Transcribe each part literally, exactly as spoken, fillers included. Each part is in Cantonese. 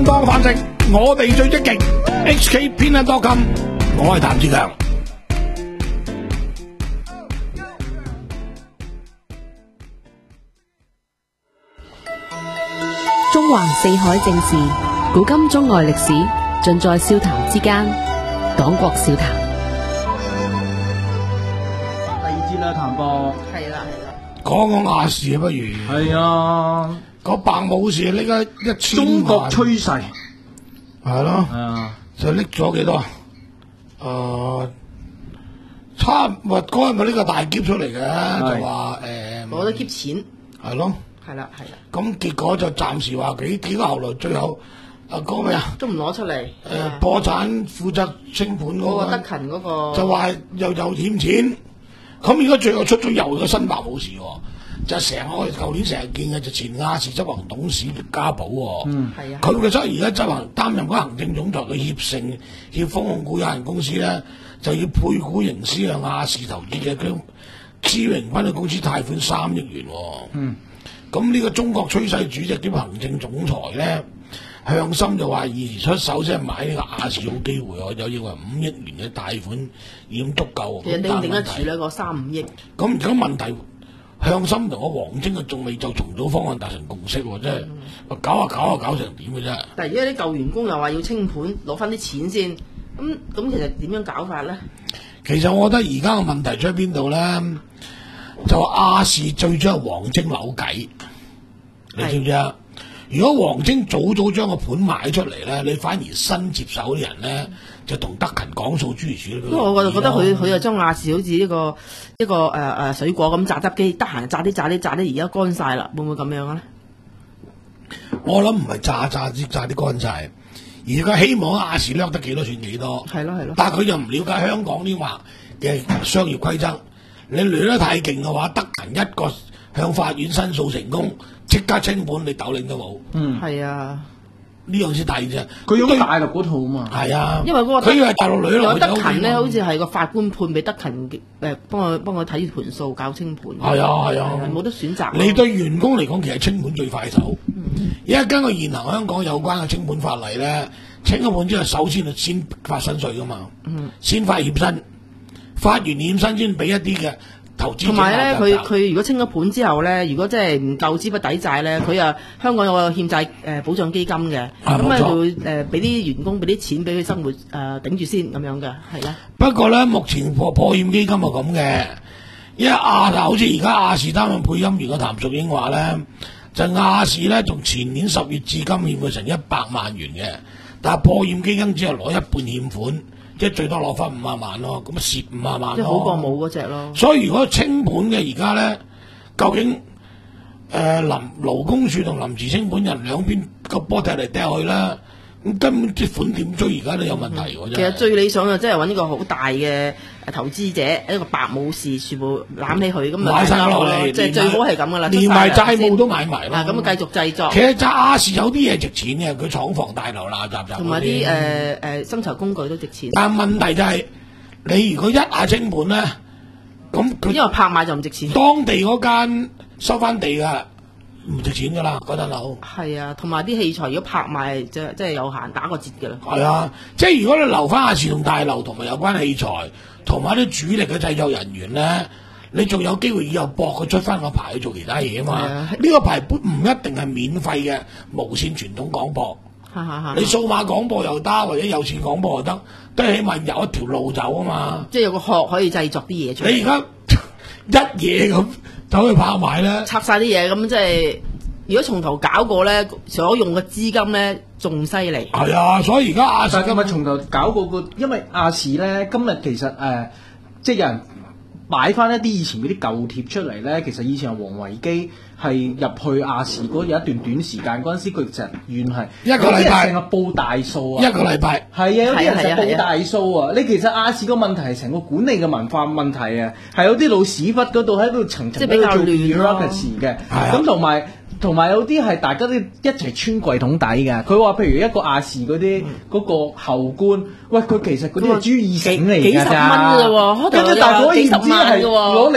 正當飯食，我哋最積極。H K 偏得多金，我係譚志強。 中環四海正事，古今中外歷史，盡在笑談之間。廣國笑談。 第二節啦，譚博。 係啦係啦。 講講亞視啊，不如。 係啊。 個白武士呢家一千萬。 中國趨勢。 係咯。 係啊。就拎咗幾多？誒、呃，差唔多嗰日咪呢個大劫出嚟嘅，就話誒。 攞得劫錢。 係咯。係啦係啦。 咁結果就暫時話幾幾個後來最後啊講咩啊？ 都唔攞出嚟。誒、 呃，破產負責清盤嗰、那個。 德勤嗰個。就話又又欠錢，咁而家最後出咗又個新白武士喎。就成日我哋舊年成日見嘅就前亞視執行董事家寶喎，嗯，係啊，佢嘅執而家執行擔任嗰行政總裁嘅協盛協豐控股有限公司咧，就要配股營私向亞視投資嘅佢知榮斌嘅公司貸款三億元，嗯，咁呢個中國趨勢主席兼行政總裁咧，向心就話現時出手先係買呢個亞視好機會，我就認為五億元嘅貸款已經足夠， 其實頂唔頂得住呢個三五億？ 咁而家問題。向心同我黃晶啊，仲未就重組方案達成共識喎，真係搞下搞下搞成點嘅啫。 但係而家啲舊員工又話要清盤，攞翻啲錢先，咁咁其實點樣搞法咧？ 其實我覺得而家嘅問題出喺邊度咧？就亞視最終係黃晶扭計，你知唔知啊？如果黃晶早早將個盤買出嚟咧，你反而新接手啲人咧，就同德勤講數諸如此類。 不過我就覺得佢佢就將亞視好似一個一個誒誒、呃、水果咁榨汁機，得閒榨啲榨啲榨啲，而家乾晒啦，會唔會咁樣咧？ 我諗唔係榨榨啲榨啲乾晒，而家希望亞視掠得幾多算幾多。 係咯係咯。 但係佢又唔了解香港呢話嘅商業規則，你掠得太勁嘅話，德勤一個向法院申訴成功，即刻清盤，你斗領都冇。 嗯，係啊。 呢樣先大啫， 佢用大陸嗰套啊嘛。 係啊， 因為嗰個佢以為大陸女有德勤咧，好似係個法官判俾德勤誒，幫佢幫佢睇盤數，搞清盤。 係啊係啊， 冇得選擇。 你對員工嚟講，其實清盤最快手。而家根據現行香港有關嘅清盤法例咧，清咗盤之後，首先就先發薪水噶嘛，嗯、先發欠薪，發完欠薪先俾一啲嘅。 同埋咧，佢佢如果清咗盤之後咧，如果真係唔夠資不抵債咧，佢啊香港有個欠債誒、呃、保障基金嘅，咁咧就會誒俾啲員工俾啲錢俾佢生活誒、呃、頂住先咁樣嘅，係啦。 不過咧，目前破破欠基金係咁嘅，因為亞好似而家亞視擔任配音員嘅譚淑英話咧，就亞視咧從前年十月至今欠佢成一百萬元嘅，但係破欠基金只係攞一半欠款。即係最多攞翻五萬萬咯，咁啊蝕五萬萬， 即係好過冇嗰隻咯。 所以如果清盤嘅而家咧，究竟誒臨勞工處同臨時清盤人兩邊個波踢嚟踢去啦，咁根本啲款點追而家都有問題喎、嗯。 其實最理想嘅即係揾呢個好大嘅投資者，一個白武士全部攬起佢咁買晒落嚟， 即係最好係咁噶啦， 連埋債務都買埋啦。 咁啊繼續製作。 其實亞視有啲嘢值錢嘅，佢廠房大樓啦，雜雜同埋啲誒誒薪酬工具都值錢。 但問題就係、是、你如果一下清盤咧，咁佢因為拍賣就唔值錢。 當地嗰間收翻地㗎。唔值錢噶啦，嗰層樓。 係啊，同埋啲器材如果拍賣即係即係有限打個折噶啦。 係啊，即係如果你留翻亞視同大樓同埋有關器材，同埋啲主力嘅製作人員咧，你仲有機會以後搏佢出翻個牌去做其他嘢啊嘛。呢、啊、個牌本唔一定係免費嘅無線傳統廣播。你數碼廣播又得，或者有線廣播又得，都係起碼有一條路走啊嘛。 即係有個殼可以製作啲嘢出嚟。 你而家一嘢咁。走去拍賣咧， 拆晒啲嘢咁，即係如果從頭搞過咧，所用嘅資金咧仲犀利。係啊，所以而家亞視今日從頭搞過個，因為亞視咧今日其實誒、呃，即係有人擺翻一啲以前嗰啲舊貼出嚟咧，其實以前係王維基係入去亞視嗰有一段短時間嗰陣時，佢就原係一個禮拜成日報大數啊， 一個禮拜係啊，有啲人成日報大數啊。你其實亞視個問題係成個管理嘅文化問題啊，係有啲老屎忽嗰度喺度層層喺度做 bureaucracy 嘅，咁同埋。同埋有啲係大家都一齊穿櫃桶底嘅。佢話譬如一個亞視嗰啲嗰個後官，喂佢其實嗰啲係豬耳繩嚟㗎咋， 幾十蚊㗎喎， 跟住大伙唔知係攞嚟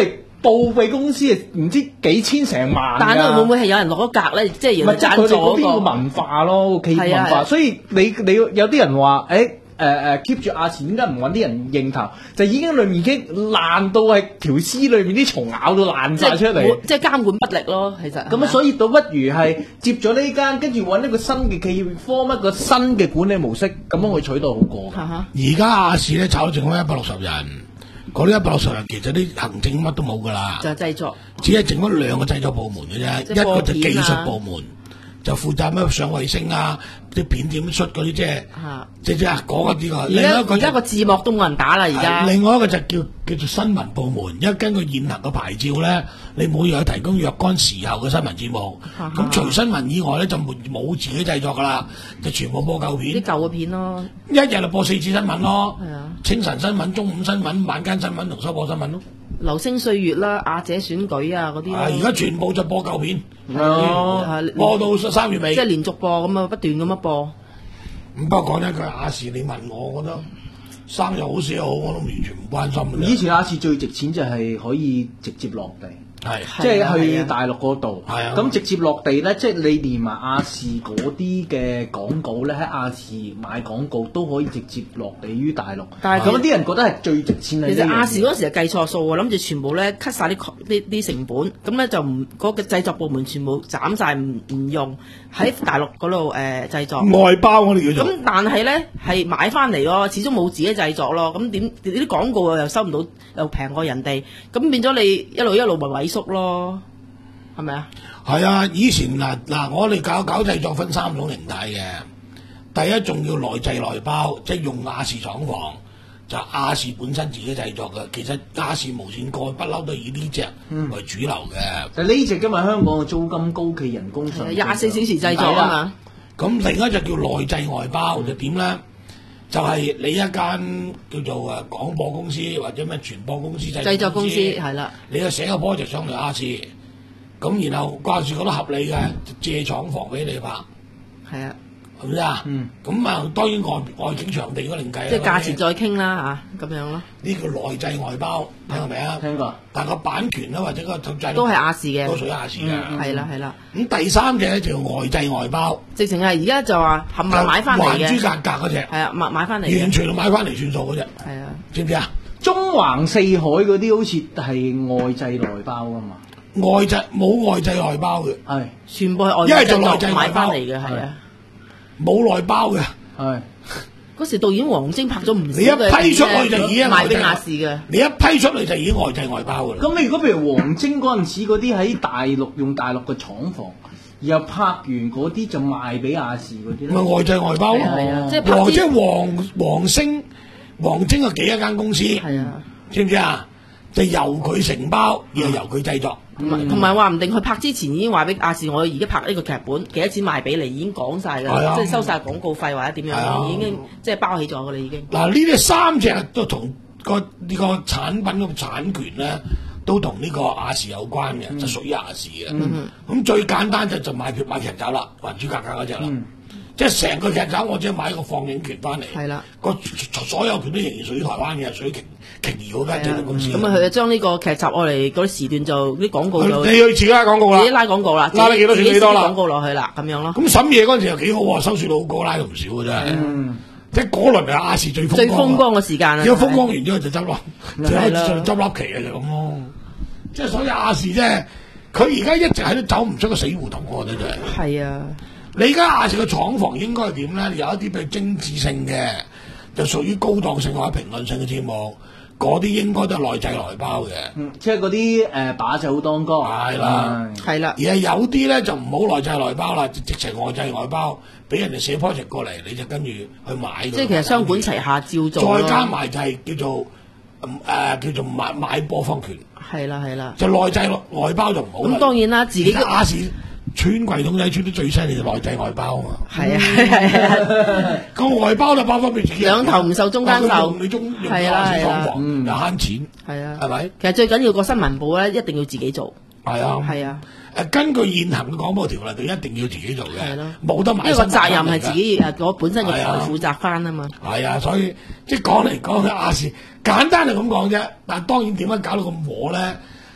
報俾公司啊，唔知幾千成萬。 但係會唔會係有人落咗格咧？即係人哋贊助嗰邊個文化咯，企業文化。所以你你有啲人話誒。誒誒 keep 住亞視，點解唔揾啲人認頭？就已經裏面已經爛到係條絲裏面啲蟲咬到爛晒出嚟， 即係監管不力咯。其實咁啊，所以倒不如係接咗呢間，跟住揾一個新嘅企業 form 一個新嘅管理模式，咁樣去取代好過。 而家亞視咧炒到剩翻一百六十人，嗰啲一百六十人其實啲行政乜都冇㗎啦， 就係製作， 只係剩翻兩個製作部門嘅啫，一個就技術部門。就負責咩上衛星啊，啲片點出嗰啲即係，即係講一啲個。另一個而家個字幕都冇人打啦，而家。 另外一個就叫叫做新聞部門，因為根據現行嘅牌照咧，你每日提供若干時候嘅新聞節目。咁除新聞以外咧，就冇冇自己製作噶啦，就全部播舊片。 啲舊嘅片咯。 一日就播四次新聞咯。 係啊。清晨新聞、中午新聞、晚間新聞同收播新聞咯。 流星歲月啦、亞姐選舉啊嗰啲。 而家全部就播舊片。 哦。 播到三月尾。 即係連續播咁啊，不斷咁樣播。 咁不過講一句亞視，你問我，我覺得生又好死又好，我都完全唔關心。 以前亞視最值錢就係可以直接落地。係，即係去大陸嗰度，咁直接落地咧，即係你連埋亞視嗰啲嘅廣告咧，喺亞視買廣告都可以直接落地於大陸。但係咁啲人覺得係最值錢嘅。其實亞視嗰時係計錯數啊，諗住全部咧 cut 曬啲啲啲成本，咁咧就唔嗰個製作部門全部斬曬唔唔用喺大陸嗰度誒製作。 外包我哋叫做。 咁但係咧係買翻嚟咯，始終冇自己製作咯，咁點啲廣告又收唔到，又平過人哋，咁變咗你一路一路咪萎縮咯，係咪啊？ 係啊，以前嗱嗱，我哋搞搞製作分三種形態嘅。第一仲要內製內包，即係用亞視廠房，就亞視本身自己製作嘅。其實亞視無線蓋不嬲都以呢隻為主流嘅。 但呢隻因為香港嘅租金高企，人工上廿四小時製作啊嘛。 咁另一隻叫內製外包，就點咧？就係、是、你一間叫做誒廣播公司或者咩傳播公司製製作公司係啦， 你就寫個 project 上嚟亞視，咁然後亞視覺得合理嘅，就借廠房俾你拍。係啊，係咪啊？嗯。咁啊，當然外外景場地嗰另計。 即係價錢再傾啦嚇，咁樣咯。 呢個內製外包，聽過未啊？ 聽過。 但個版權啦或者個製都係亞視嘅， 都屬於亞視嘅。 係啦係啦。 咁第三隻咧就外製外包。 直情係而家就話冚唪唥買翻嚟嘅。 還珠格格嗰隻。係啊，買買翻嚟。 完全買翻嚟算數嗰隻。 係啊。 知唔知啊？ 中環四海嗰啲好似係外製內包㗎嘛？ 外製冇外製內包嘅， 係全部係外製。 因為做內製買翻嚟嘅係啊。 冇內包嘅， 係嗰時導演黃晶拍咗唔少你一批出去就已經賣俾亞視嘅， 你一批出嚟就已經外製外包嘅啦。 咁你如果譬如黃晶嗰陣時嗰啲喺大陸用大陸嘅廠房，然後拍完嗰啲就賣俾亞視嗰啲咧， 咪外製外包咯。 係啊，即係黃即係黃黃星黃晶有幾一間公司，係啊，知唔知啊？就由佢承包，然後由佢製作。 同埋話唔定佢拍之前已經話俾亞視，我而家拍呢個劇本幾多錢賣俾你，已經講晒㗎啦，即係收晒廣告費或者點樣，已經即係包起咗㗎啦已經。 嗱，呢啲三隻都同個呢個產品嘅產權咧，都同呢個亞視有關嘅，就屬於亞視嘅。咁最簡單就就買票買劇集啦，《還珠格格》嗰隻啦。即係成個劇集，我只係買一個放映權翻嚟。係啦，個所有權都仍然屬於台灣嘅，屬於瓊瓊怡嗰間製作公司。咁啊， 佢就將呢個劇集我嚟嗰啲時段就啲廣告就你去自己拉廣告啦， 自己拉廣告啦， 拉你幾多錢幾多啦， 廣告落去啦，咁樣咯。 咁審嘢嗰陣時又幾好喎，收視率好高，拉到唔少嘅真係。即係嗰輪係亞視最最風光嘅時間啊！ 如果風光完之後就執笠，就開始執笠期啊，就咁咯。即係所以亞視啫，佢而家一直喺度走唔出個死胡同，我覺得真係。係啊。你而家亞視嘅廠房應該係點咧？有一啲譬如精緻性嘅，就屬於高檔性或者評論性嘅節目，嗰啲應該都係內製內包嘅。 嗯，即係嗰啲誒把酒當歌。 係啦，係啦。而係有啲咧就唔好內製內包啦，直情外製外包，俾人哋寫 project 過嚟，你就跟住去買。 即係其實雙管齊下照做。 再加埋就係叫做誒、呃、叫做買買播放權。 係啦係啦。 就內製外包就唔好。 咁當然啦，自己亞視。穿櫃桶仔穿得最犀利就內製外包啊嘛， 係啊係啊， 個外包就包方面自己兩頭唔受中間受， 你中用係啦係啦， 又慳錢， 係啊， 係咪？ 其實最緊要個新聞部咧一定要自己做， 係啊係啊， 誒根據現行嘅廣播條例，佢一定要自己做嘅，係咯，冇得買。 因為個責任係自己誒，我本身嘅台負責翻啊嘛。 係啊，所以即係講嚟講去亞視簡單就咁講啫，但係當然點解搞到咁和咧？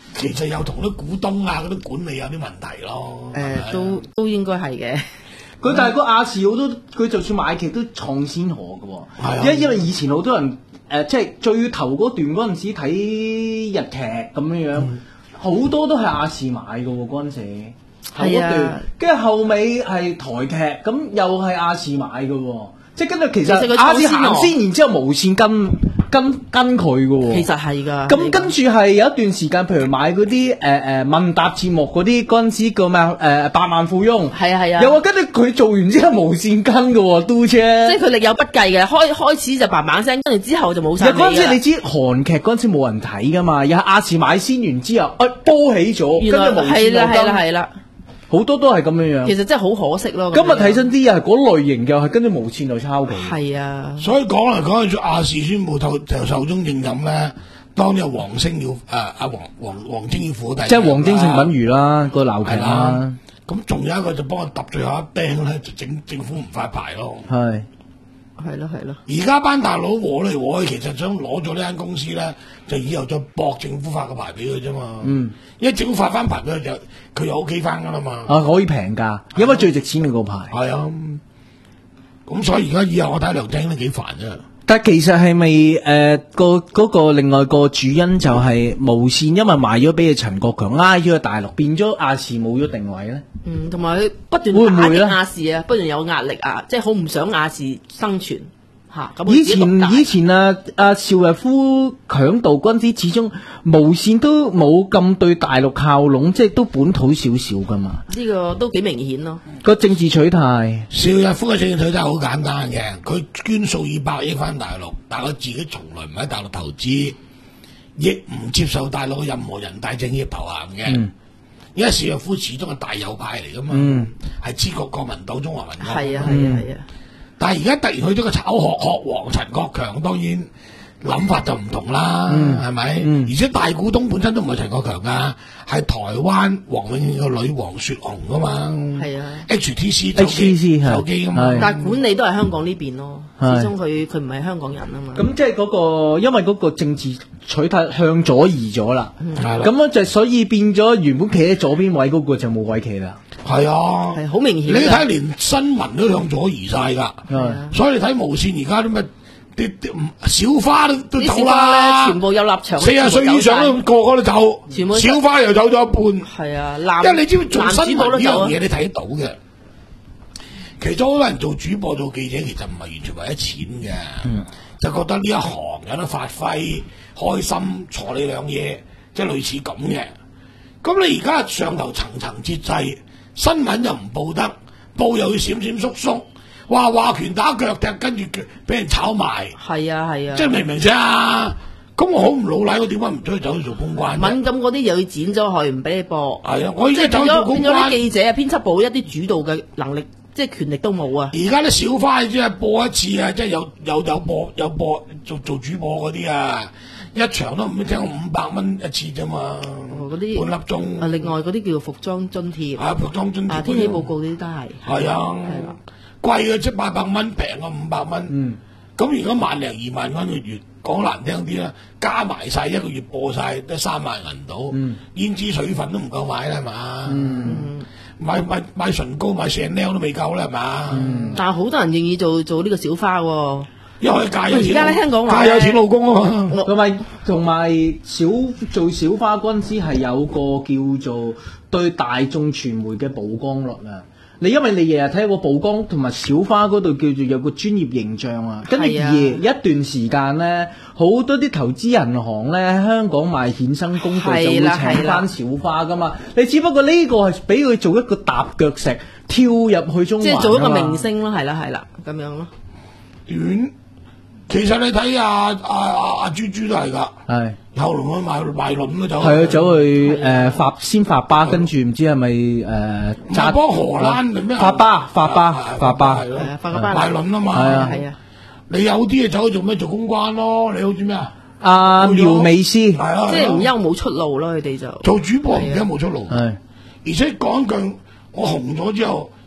其實有同啲股東啊嗰啲管理有啲問題咯。 誒，都都應該係嘅。 佢但係個亞視好多，佢就算買劇都創先河嘅喎。因為因為以前好多人誒，即係最頭嗰段嗰陣時睇日劇咁樣樣，好多都係亞視買嘅喎嗰陣時。係啊，跟住後尾係台劇，咁又係亞視買嘅喎。即係跟住其實亞視行先，然之後無線跟跟跟佢嘅喎。 其實係㗎。 咁跟住係有一段時間，譬如買嗰啲誒誒問答節目嗰啲嗰陣時叫咩誒百萬富翁。 係啊係啊。 又話跟住佢做完之後無線跟嘅喎，都啫。 即係佢力有不計嘅，開開始就嘭嘭聲，跟住之後就冇晒。 嗰陣時你知韓劇嗰陣時冇人睇㗎嘛，有亞視買先完之後，誒煲起咗，跟住無線係啦係啦係啦。 好多都係咁樣樣， 其實真係好可惜咯。 今日睇真啲又係嗰類型嘅，係跟住無線就抄佢。 係啊， 所以講嚟講去，亞視宣布就就壽終正寢咧。當日黃星要誒阿黃黃黃晶要負第， 即係黃晶成品如啦，個鬧劇啦。 咁仲有一個就幫佢揼最後一釘咧，就整政府唔發牌咯。 係。 係咯係咯， 而家班大佬和嚟和去，其實想攞咗呢間公司咧，就以後再搏政府發個牌俾佢啫嘛。嗯，因為政府發翻牌俾佢就佢又 OK 翻噶啦嘛。 啊，可以平價，因為最值錢嘅個牌。 係啊，咁所以而家以後我睇梁振英都幾煩啫。 但其實係咪誒個嗰個另外個主因就係無線，因為賣咗俾陳國強，拉咗去大陸，變咗亞視冇咗定位咧。 嗯，同埋佢不斷打擊亞視啊，不斷有壓力啊，即係好唔想亞視生存嚇。咁以前以前啊啊邵逸夫強盜嗰陣時，始終無線都冇咁對大陸靠攏，即係都本土少少噶嘛。 呢個都幾明顯咯。 個政治取態， 邵逸夫嘅政治取態好簡單嘅，佢捐數以百億翻大陸，但係佢自己從來唔喺大陸投資，亦唔接受大陸嘅任何人大政協頭銜嘅。嗯，因為邵逸夫始終係大右派嚟噶嘛，係支持國民黨、中華民國。 係啊係啊係啊！ 但係而家突然去咗個炒殼殼王陳國強，當然諗法就唔同啦，係咪？嗯？而且大股東本身都唔係陳國強噶，係台灣黃永個女黃雪紅噶嘛。係啊 ，H T C 手機手機噶嘛。 但係管理都係香港呢邊咯，始終佢佢唔係香港人啊嘛。 咁即係嗰個，因為嗰個政治取態向左移咗啦。咁樣就所以變咗原本企喺左邊位嗰個就冇位企啦。 係啊， 係好明顯。 你睇連新聞都向左移晒噶，所以你睇無線而家啲咩啲啲小花都都走啦， 全部有立場。 四十歲以上都個個都走，全部小花又走咗一半。 係啊， 因為你知唔知做新聞呢樣嘢你睇得到嘅？其實好多人做主播做記者，其實唔係完全為咗錢嘅，嗯，就覺得呢一行有得發揮，開心，坐你兩嘢，即係類似咁嘅。咁你而家上頭層層節制。新聞又唔報得，報又要閃閃縮縮，話話拳打腳踢，跟住俾人炒埋。係啊係啊， 即係明唔明啫？咁我好唔老禮，我點解唔出去走去做公關？ 敏感嗰啲又要剪咗佢，唔俾你播。 係啊，我而家走去做公關。 變咗啲記者啊、編輯部一啲主導嘅能力，即係權力都冇啊。 而家啲小花即係播一次啊，即係有有有播有播做做主播嗰啲啊。一場都唔聽五百蚊一次啫嘛，嗰啲半粒鐘。 啊，另外嗰啲叫服裝津貼。 啊，服裝津貼。 啊，天氣報告呢啲都係。 係啊，係啦，貴嘅即係八百蚊，平嘅五百蚊。嗯。咁如果萬零二萬蚊個月，講難聽啲啦，加埋晒一個月播晒得三萬銀到。嗯。胭脂水粉都唔夠買啦，係嘛？嗯。買買買唇膏買 Chanel 都未夠啦，係嘛？ 嗯。但係好多人願意做做呢個小花喎。 因為嫁有錢， 而家咧香港話嫁有錢老公啊嘛， 同埋同埋小做小花嗰陣時係有個叫做對大眾傳媒嘅曝光率啊！你因為你日日睇個曝光同埋小花嗰度叫做有個專業形象啊，跟住而一段時間咧，好多啲投資銀行咧喺香港賣衍生工具就會請翻小花噶嘛，你只不過呢個係俾佢做一個踏腳石跳入去中環， 即係做一個明星咯，係啦係啦咁樣咯。 短其實你睇阿阿阿阿豬豬都係噶，係後來去賣賣輪嗰走， 係啊，走去誒發先發巴，跟住唔知係咪誒揸波荷蘭定咩？ 發巴發巴發巴係咯，發個巴賣輪啊嘛， 係啊係啊， 你有啲嘢走去做咩？做公關咯，你好似咩啊？ 阿苗美斯係啊， 即係唔憂冇出路咯，佢哋就做主播而家冇出路，係而且講一句，我紅咗之後。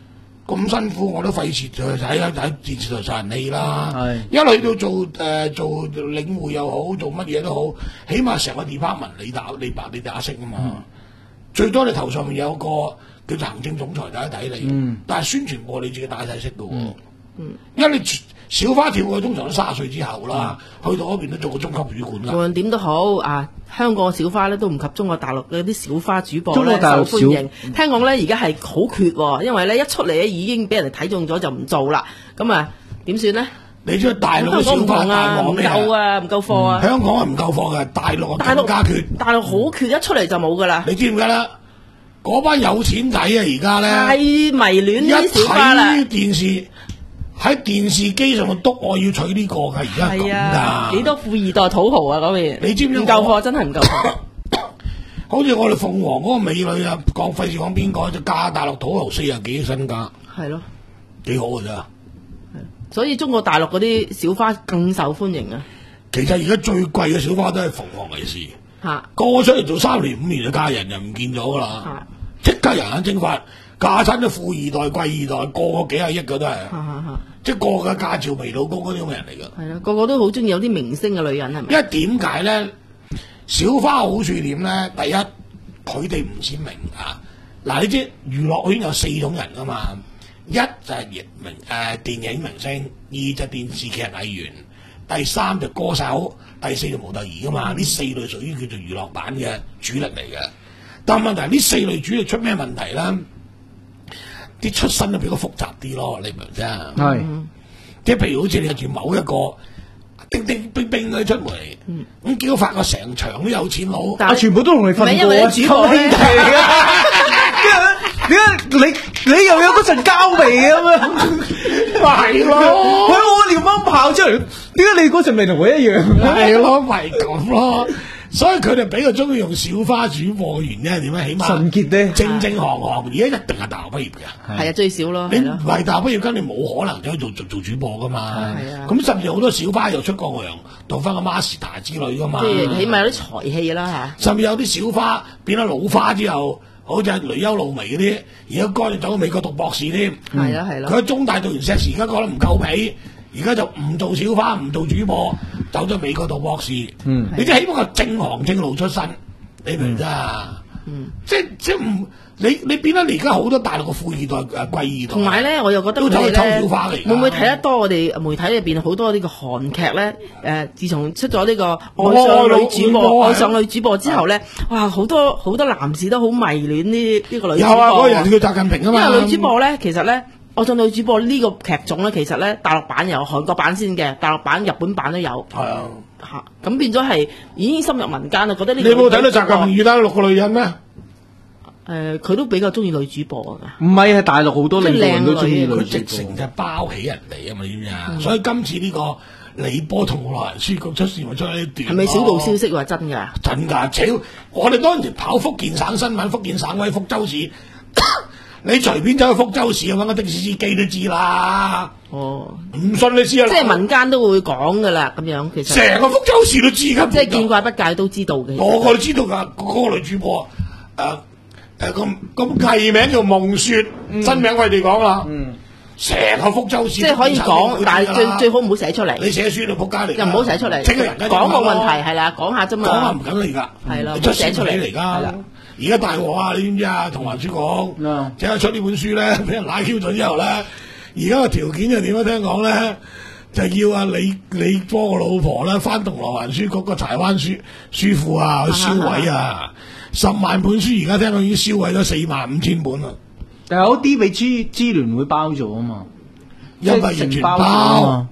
咁辛苦，我都費事就睇喺睇電視台殺人戲啦。一去到做誒、呃、做領匯又好，做乜嘢都好，起碼成個 department 你打你白你打識啊嘛。嗯、最多你頭上面有個叫做行政總裁大家睇你，嗯、但係宣傳過你自己打晒識嘅喎。嗯嗯、因為你小花跳嘅通常都三十歲之後啦，嗯、去到嗰邊都做個中級主管啦。無論點都好啊，香港嘅小花咧都唔及中國大陸嘅啲小花主播咧受歡迎。嗯、聽講咧而家係好缺喎，因為咧一出嚟咧已經俾人哋睇中咗就唔做啦。咁啊點算呢？ 你知大陸嘅小花大唔夠啊，唔夠貨啊！ 香港係唔夠貨嘅，大陸大陸更加缺。 大陸好缺，一出嚟就冇噶啦。 你知唔知啦？嗰班有錢仔啊，而家咧太迷戀呢啲小花啦。 一睇電視。喺電視機上度篤，我要取呢個㗎，而家咁㗎。 幾多富二代土豪啊嗰邊？ 你知唔知？唔夠貨真係唔夠貨。 好似我哋鳳凰嗰個美女啊，講費事講邊個，就嫁大陸土豪四廿幾億身家。係咯，幾好㗎咋？ 所以中國大陸嗰啲小花更受歡迎啊！ 其實而家最貴嘅小花都係鳳凰衛視。嚇！個個出嚟做三年五年嘅嫁人就唔見咗㗎啦。即刻人間蒸發。嫁親都富二代、貴二代，個個幾廿億嘅都係，即係個個嫁趙眉老公嗰啲咁嘅人嚟㗎。係啊，個個都好中意有啲明星嘅女人係咪？因為點解咧？小花好處點咧？第一，佢哋唔鮮明啊！嗱，你知娛樂圈有四種人㗎嘛？一就係明誒電影明星，二就電視劇藝員，第三就歌手，第四就模特兒㗎嘛。呢、嗯、四類屬於叫做娛樂版嘅主力嚟嘅。但問題係呢四類主力出咩問題咧？啲出身都比較複雜啲咯，你明唔明啫？係，即係譬如好似你住某一個叮叮冰冰嗰啲出嚟，咁結果發覺成場都有錢佬，啊全部都同你瞓過啊，主播兄弟嚟啊！點解你你又有嗰陣膠味咁樣？係咯，佢我撩蚊跑出嚟，點解你嗰陣味同我一樣？係咯，咪咁咯。所以佢哋比較中意用小花主播嘅原因係點咧？起碼純潔咧，正正行行，而家一定係大學畢業嘅。係啊，最少咯。你唔係大學畢業，跟你冇可能走去做做做主播噶嘛。係啊。咁甚至好多小花又出過洋，讀翻個 master 之類噶嘛。即係起碼有啲才氣啦嚇。甚至有啲小花變咗老花之後，好似係雷優露眉嗰啲，而家乾脆走去美國讀博士添。係啊係啦。佢喺中大讀完碩士，而家覺得唔夠皮。而家就唔做小花，唔做主播，走咗美國讀博士。嗯，你即係起碼個正行正路出身，你明唔明啊？嗯，即係即係唔你你變得你而家好多大陸嘅富二代誒貴二代。同埋咧，我又覺得佢哋咧會唔會睇得多我哋媒體入邊好多呢個韓劇咧？誒、呃，自從出咗呢個愛上女主播、愛上女主播之後咧，哇！好多好多男士都好迷戀呢呢個女主播。有啊，嗰個人叫習近平啊嘛。因為女主播咧，其實咧。我做女主播呢個劇種咧，其實咧大陸版有，韓國版先嘅，大陸版、日本版都有。係啊，嚇咁變咗係已經深入民間啦，覺得呢個。你冇睇到習近平遇到六個女人咩？誒，佢都比較中意女主播㗎。唔係，係大陸好多領導人都中意女主播。佢直情就包起人哋啊嘛，知唔知啊？所以今次呢個李波同羅蘭書局出事咪出呢段。係咪小道消息話真㗎？真㗎，超！我哋當時跑福建省新聞，福建省委福州市。你隨便走去福州市揾個的士司機都知啦。哦，唔信你知啊？即係民間都會講噶啦，咁樣其實成個福州市都知噶。即係見怪不怪都知道嘅。個個都知道噶，嗰、那個女主播誒誒咁咁藝名叫夢雪，嗯、真名我哋講啦。嗯，成個福州市即係可以講，但係最最好唔好寫出嚟。你寫書就仆街嚟，又唔好寫出嚟。講個問題係啦，講下啫嘛。講下唔緊要㗎，係啦，唔好寫出嚟嚟㗎。而家大鑊啊！你知唔知啊？同環書講，即係出呢本書咧，俾人拉 Q 咗之後咧，而家個條件就點樣？聽講咧，就要啊李李波個老婆咧，翻同羅環書局個柴灣書書庫啊去銷毀啊，十萬本書而家聽講已經銷毀咗四萬五千本啦。但係有啲俾支支聯會包咗啊嘛，因為完全包。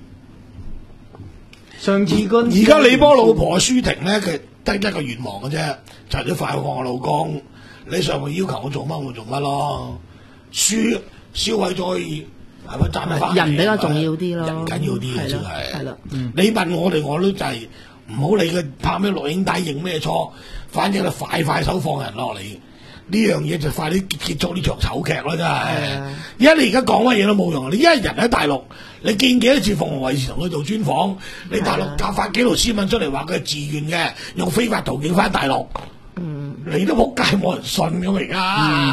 上次嗰而家李波老婆嘅書亭咧，佢得一個願望嘅啫。就係你快放我老公，你上面要求我做乜我做乜咯？書燒毀咗可以係咪賺得翻？人比較重要啲咯，人緊要啲嘅真係。係啦，你問我哋我都就係唔好理佢拍咩錄影帶認咩錯，反正就快快手放人落嚟。呢樣嘢就快啲結束呢場醜劇咯，真係。而家你而家講乜嘢都冇用，你一係人喺大陸，你見幾多次鳳凰衛視同佢做專訪？你大陸夾發幾條新聞出嚟話佢係自願嘅，用非法途徑翻大陸。嗯，你都仆街冇人信咁而家。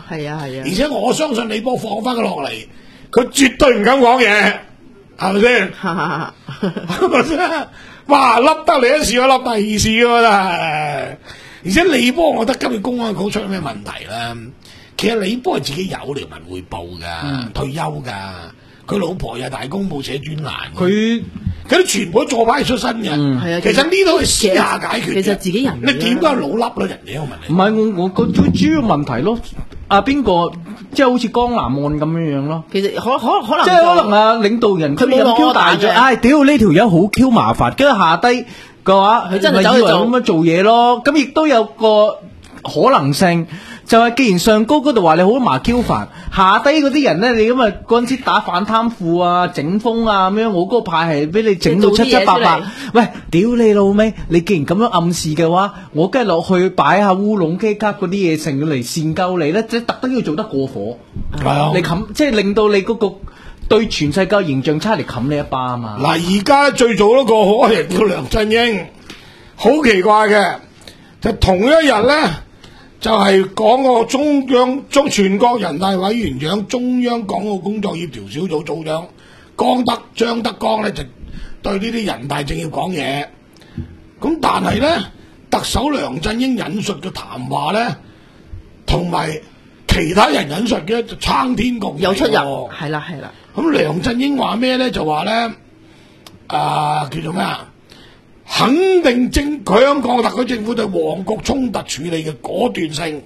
係啊係啊， 而且我相信李波放翻佢落嚟，佢絕對唔敢講嘢，係咪先？係咪先？哇！笠得你一次，我笠第二次㗎啦。而且李波，我覺得今日公安局出咗咩問題咧？其實李波係自己有嚟文匯報㗎，嗯、退休㗎。佢老婆又大公報寫專欄，佢佢啲全部都做派出身嘅。嗯、其實呢度係私下解決。 其實自己人， 你點解老笠咧？人哋我問你。 唔係我我個最主要問題咯。啊邊個即係好似江南案咁樣樣咯？ 其實可可可能即係可能啊領導人佢冇 Q 大咗，唉屌呢條友好 Q 麻煩，跟住下低嘅話佢真係走去咁樣做嘢咯。咁亦都有個可能性。就係既然上高嗰度話你好麻 Q 煩，下低嗰啲人咧，你咁啊嗰陣時打反貪腐啊、整風啊咁樣，我嗰個派係俾你整到七七八八。喂，屌你老味！你既然咁樣暗示嘅話，我梗係落去擺下烏龍機卡嗰啲嘢成嚟善救你咧，即係特登要做得過火。係啊，你冚即係令到你嗰個對全世界形象差嚟冚你一巴啊嘛。 嗱，而家最早嗰個嗰個人叫梁振英，好奇怪嘅，就同一日咧。就係講個中央中全國人大委員長、中央港澳工作協調小組組長江德張德江咧，就對呢啲人大政要講嘢。咁但係咧，特首梁振英引述嘅談話咧，同埋其他人引述嘅就撐天共地有出入，係啦係啦。 咁梁振英話咩咧？就話咧，啊、呃、叫做咩啊？肯定政香港特區政府對旺角衝突處理嘅果斷性。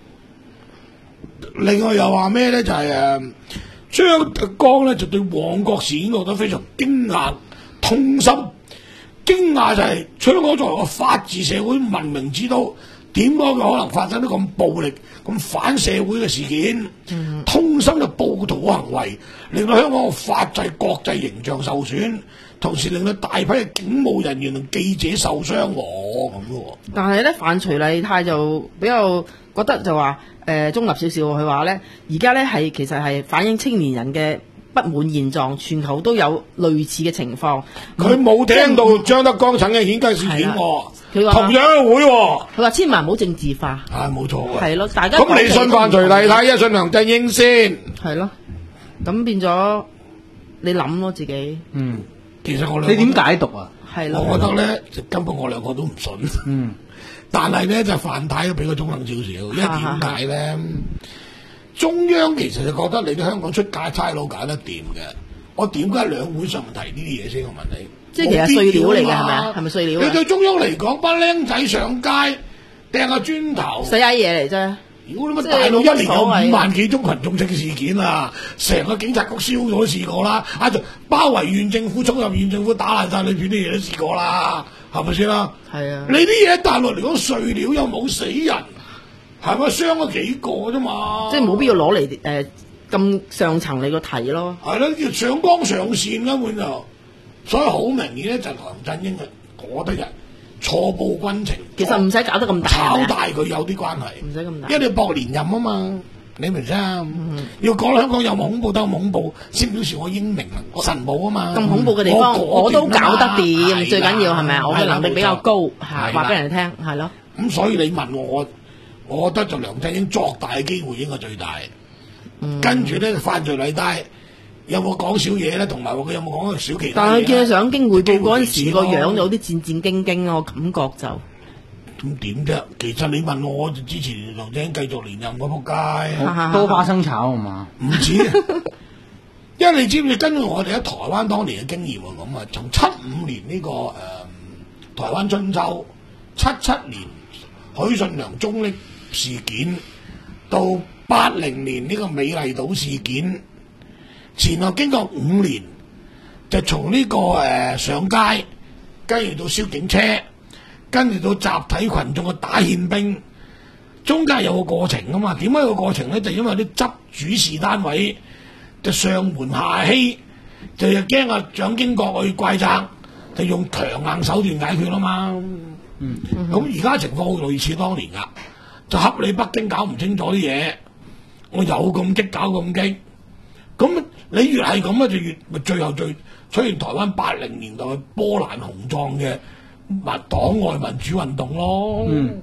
另外又話咩咧？就係、是、誒，張德江咧就對旺角事件覺得非常驚訝、痛心。驚訝就係香港作為個法治社會、文明之都，點解佢可能發生啲咁暴力、咁反社會嘅事件？嗯、痛心嘅暴徒嘅行為，令到香港嘅法制、國際形象受損。同時令到大批嘅警務人員同記者受傷喎，咁咯。但係咧，范徐麗泰就比較覺得就話誒、呃、中立少少，佢話咧而家咧係其實係反映青年人嘅不滿現狀，全球都有類似嘅情況。 佢冇聽到張德江曾經顯雞事件喎，佢話同樣嘅會喎。 佢話千萬唔好政治化。 係冇錯嘅。 係咯，大家咁你信范徐麗泰，一信梁振英先。 係咯，咁變咗你諗咯自己。 嗯。其實我兩你點解讀啊？ 係咯，我覺得咧，根本我兩個都唔信。嗯，但係咧就范太都比佢中肯少少，因為點解咧？中央其實就覺得你哋香港出界差佬搞得掂嘅，我點解兩會上提呢啲嘢先？我問你， 即係其實碎料嚟嘅係咪啊？係咪碎料？ 你對中央嚟講，班僆仔上街掟下磚頭， 細閪嘢嚟啫。 如果你乜大佬一年有五萬幾宗群眾性事件啊，成個警察局燒咗都試過啦，啊就包圍縣政府，衝入縣政府打爛晒裏邊啲嘢都試過啦，係咪先啦？係啊，你啲嘢喺大陸嚟講碎料又冇死人，係咪傷咗幾個啫嘛？ 即係冇必要攞嚟誒咁上層嚟個題咯。 係咯，要上綱上線根本就，所以好明顯咧就梁振英嘅嗰啲人。錯報軍情， 其實唔使搞得咁大， 炒大佢有啲關係， 唔使咁大， 因為你搏連任啊嘛，你明唔明啊？嗯、要講香港有冇恐怖得有恐怖，先表示我英明神武啊嘛。 咁恐怖嘅地方我，我都搞得掂，最緊要係咪啊？我嘅能力比較高，係話俾人聽，係咯。 咁所以你問我，我覺得就梁振英作大嘅機會應該最大。嗯、跟住咧，范徐麗泰。有冇講少嘢咧？同埋佢有冇講少其他？ 但係佢見上京匯報嗰陣時，個樣有啲戰戰兢兢啊，我感覺就咁點啫？其實你問我，我就支持梁振英繼續連任個仆街， 多花生炒係嘛？ 唔止，因為你知唔知？根據我哋喺台灣當年嘅經驗啊，咁啊，從七五年呢、這個誒、呃、台灣春秋，七七年許信良中壢事件，到八零年呢個美麗島事件。前後經過五年，就從呢、這個誒、呃、上街，跟住到燒警車，跟住到集體群眾嘅打憲兵，中間有個過程啊嘛。點解有個過程咧？就因為啲執主事單位就上門下欺，就又驚阿蔣經國去怪責，就用強硬手段解決啦嘛。嗯，咁而家情況好類似當年噶，就恰你北京搞唔清楚啲嘢，我有咁激搞咁激。咁你越係咁啊，就越咪最後最出現台灣八零年代嘅波瀾雄壯嘅民黨外民主運動咯。嗯，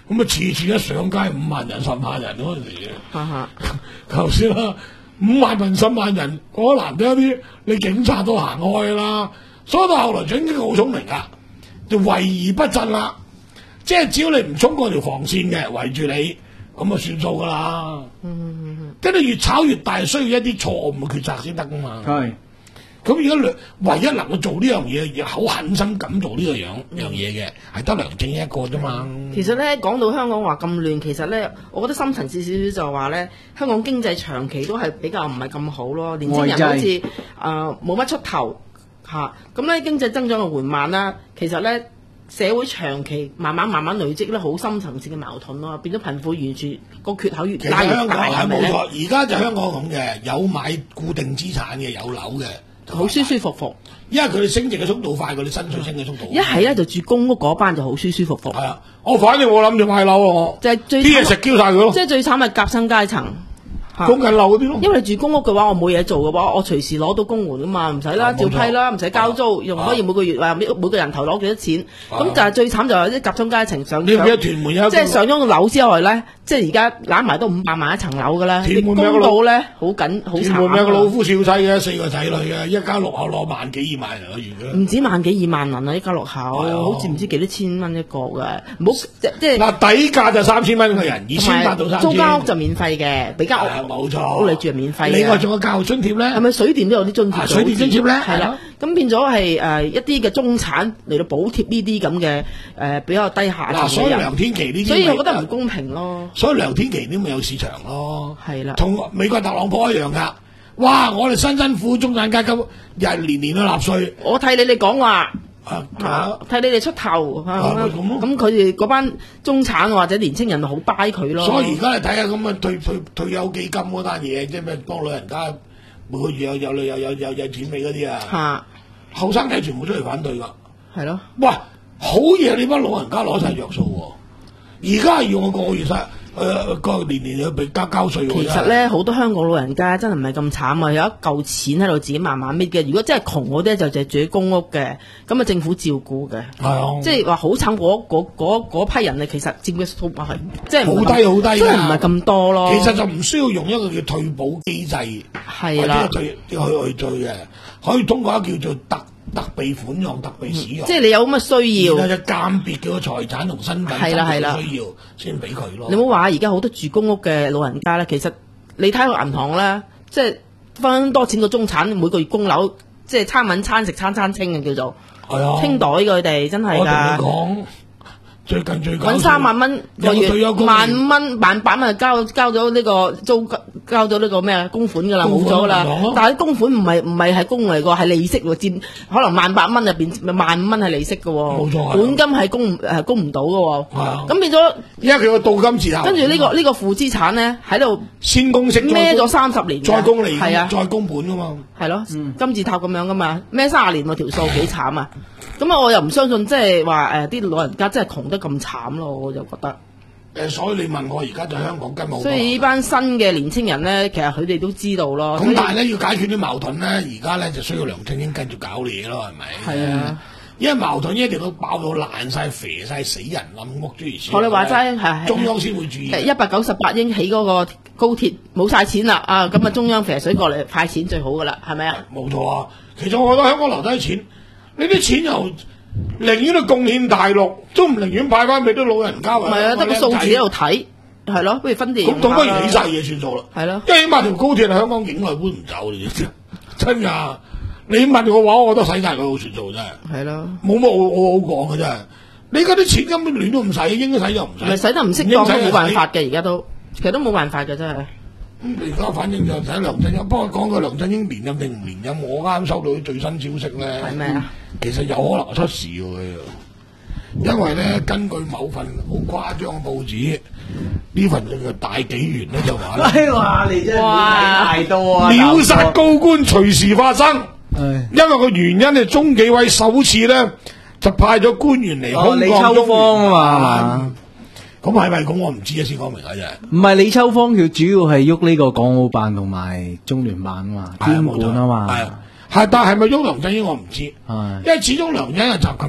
咁啊次次一上街五萬人十萬人嗰陣時， 哈哈， 頭先啦，五萬人十萬人，嗰難得一啲，你警察都行開啦。所以到後來警察好聰明噶，就圍而不振啦。即係只要你唔衝過條防線嘅，圍住你，咁啊算數噶啦。嗯，跟住越炒越大，需要一啲錯誤嘅決策先得噶嘛。係。咁而家梁唯一能夠做呢樣嘢，好狠心咁做呢個樣樣嘢嘅，係得梁振英一個啫嘛。 其實咧講到香港話咁亂，其實咧我覺得深層次少少就話咧，香港經濟長期都係比較唔係咁好咯，年輕人好似誒冇乜出頭嚇，咁咧經濟增長嘅緩慢啦，其實咧社會長期慢慢慢慢累積咧好深層次嘅矛盾咯，變咗貧富懸殊個缺口越拉越大。 香港係冇錯，而家就香港咁嘅，有買固定資產嘅，有樓嘅。 好舒舒服服， 因為佢哋升值嘅速度快過你薪水升嘅速度。 一係咧就住公屋嗰班就好舒舒服服。 係啊，我反正我諗住買樓我， 就係最啲嘢食嬌晒佢咯。 即係最慘係夾心階層， 供緊樓嗰啲咯。 因為你住公屋嘅話，我冇嘢做嘅話，我隨時攞到公援噶嘛，唔使啦，照批啦，唔使交租，又唔可以每個月話每每個人頭攞幾多錢。咁就係最慘就係啲夾心階層上。 你唔記得屯門有即係上咗個樓之外咧，即係而家攬埋都五百萬一層樓嘅啦。 屯門公道咧好緊好慘。 屯門有個老夫少妻嘅，四個仔女嘅，一家六口攞萬幾二萬人一月嘅。 唔止萬幾二萬銀啊！一家六口，好似唔知幾多千蚊一個嘅，唔好即即係。 嗱底價就三千蚊一個人，二千八到三千。 租間屋就免費嘅，俾間屋冇錯， 屋你住係免費嘅。 另外仲有教育津貼咧， 係咪水電都有啲津貼？ 水電津貼咧， 係啦。咁變咗係誒一啲嘅中產嚟到補貼呢啲咁嘅誒比較低下層嘅人。 嗱，所以梁天琦呢啲， 所以我覺得唔公平咯。 所以梁天琦呢咪有市場咯。 係啦， 同美國特朗普一樣噶。哇！我哋辛辛苦中產階級日年年都納稅。 我替你哋講話。 啊！ 替你哋出頭，咁佢哋嗰班中產或者年青人好 buy 佢咯。 所以而家你睇下咁嘅退退退休基金嗰單嘢，即係咩幫老人家每個月有有有有有有錢俾嗰啲啊。嚇！後生仔全部出嚟反對㗎。係咯。哇！好嘢，你班老人家攞晒着數喎。而家係要我個個月晒。誒個年年要俾交交稅。 其實咧，好多香港老人家真係唔係咁慘啊！有一嚿錢喺度自己慢慢搣嘅。如果真係窮嗰啲就就住喺公屋嘅，咁啊政府照顧嘅。係啊，即係話好慘嗰嗰嗰嗰批人咧，其實佔嘅數額係即係好低好低， 真係唔係咁多咯。 其實就唔需要用一個叫退保機制，係啦，退去去退嘅，可以通過一個叫做特。特備款項、特備使用， 嗯、即係你有咁嘅需要， 然後就鑑別佢個財產同身份真係需要先俾佢咯。 你唔好話而家好多住公屋嘅老人家咧，其實你睇個銀行咧，即係分多錢個中產，每個月供樓，即係餐搵餐食餐餐清嘅叫做，係啊，清袋佢哋真係㗎。 我同你講。最近最揾三萬蚊個月，萬五蚊萬八蚊交交咗呢個租交咗呢個咩公款㗎啦，冇咗啦。但係公款唔係唔係係供嚟㗎，係利息喎，佔可能萬八蚊入邊萬五蚊係利息㗎喎。冇錯，本金係供誒供唔到㗎喎。係啊。咁變咗，因為佢個倒金字塔。跟住呢個呢個負資產咧喺度先供息孭咗三十年， 再供利， 係啊， 再供本㗎嘛。 係咯，金字塔咁樣㗎嘛，孭三十年喎條數幾慘啊！咁啊，我又唔相信即係話誒啲老人家真係窮得咁慘咯，我就覺得。 誒，所以你問我而家就香港根本。 所以呢班新嘅年青人咧，其實佢哋都知道咯。 咁但係咧，要解決啲矛盾咧，而家咧就需要梁振英繼續搞嘢咯，係咪？係啊，因為矛盾一定要爆到爛晒、肥晒、死人冧屋諸如此類。學你話齋係中央先會注意。 一百九十八億起嗰個高鐵冇晒錢啦，啊咁啊中央肥水過嚟派錢最好噶啦，係咪啊？ 冇錯啊，其實我覺得香港留低錢。呢啲錢又寧願都貢獻大陸，都唔寧願派翻俾啲老人家。唔係啊，得個數字喺度睇，係咯，不如分地。咁倒不如起晒嘢算數啦。係咯，因為起碼條高鐵係香港境內搬唔走，你知真㗎。你問我話，我覺得使晒佢好算數真係。係咯，冇乜我我好講嘅真係。你而家啲錢根本亂都唔使，應該使就唔使。唔係使得唔適當都冇辦法嘅，而家都其實都冇辦法嘅真係。咁而家反正就睇梁振英，不過講個梁振英連任定唔連任，我啱收到啲最新消息咧。係咩啊？其實有可能出事喎，因為咧根據某份好誇張嘅報紙，呢份叫做大紀元咧就話咧，哇！你真係太多啊！秒殺高官隨時發生，因為個原因係中紀委首次咧就派咗官員嚟控告中方啊嘛。咁係咪咁？我唔知啊，先講明下啫。唔係李秋芳，佢主要係喐呢個港澳辦同埋中聯辦啊嘛，監管啊嘛。係，係，但係咪喐梁振英我唔知。係，因為始終梁振英係習近平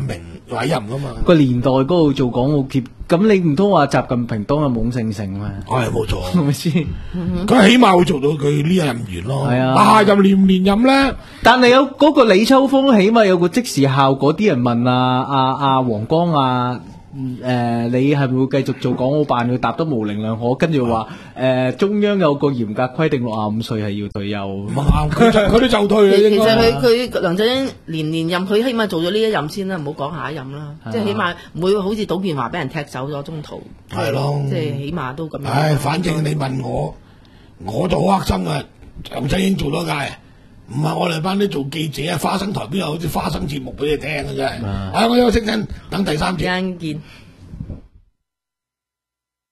委任噶嘛。 個年代嗰度做港澳協，咁你唔通話習近平當日懵盛盛咩？ 係冇錯， 係咪先？ 佢起碼會做到佢呢任完咯。 係啊， 下任連唔連任咧？ 但係有嗰個李秋峰，起碼有個即時效果。啲人問啊啊啊黃光啊。誒、呃，你係咪會繼續做港澳辦？佢答得模棱兩可，跟住話誒，中央有個嚴格規定，六十五歲係要退休。唔啱，佢佢都就退嘅。 其實佢佢梁振英連連任，佢起碼做咗呢一任先啦，唔好講下一任啦。即係起碼唔會好似董建華俾人踢走咗中途。 係咯， 即係起碼都咁樣。 唉，反正你問我，我就好黑心嘅。梁振英做多屆，唔係我哋班啲做記者啊，花生台邊有好似花生節目俾你聽嘅真係。唉，我休息陣，等第三節。 間見。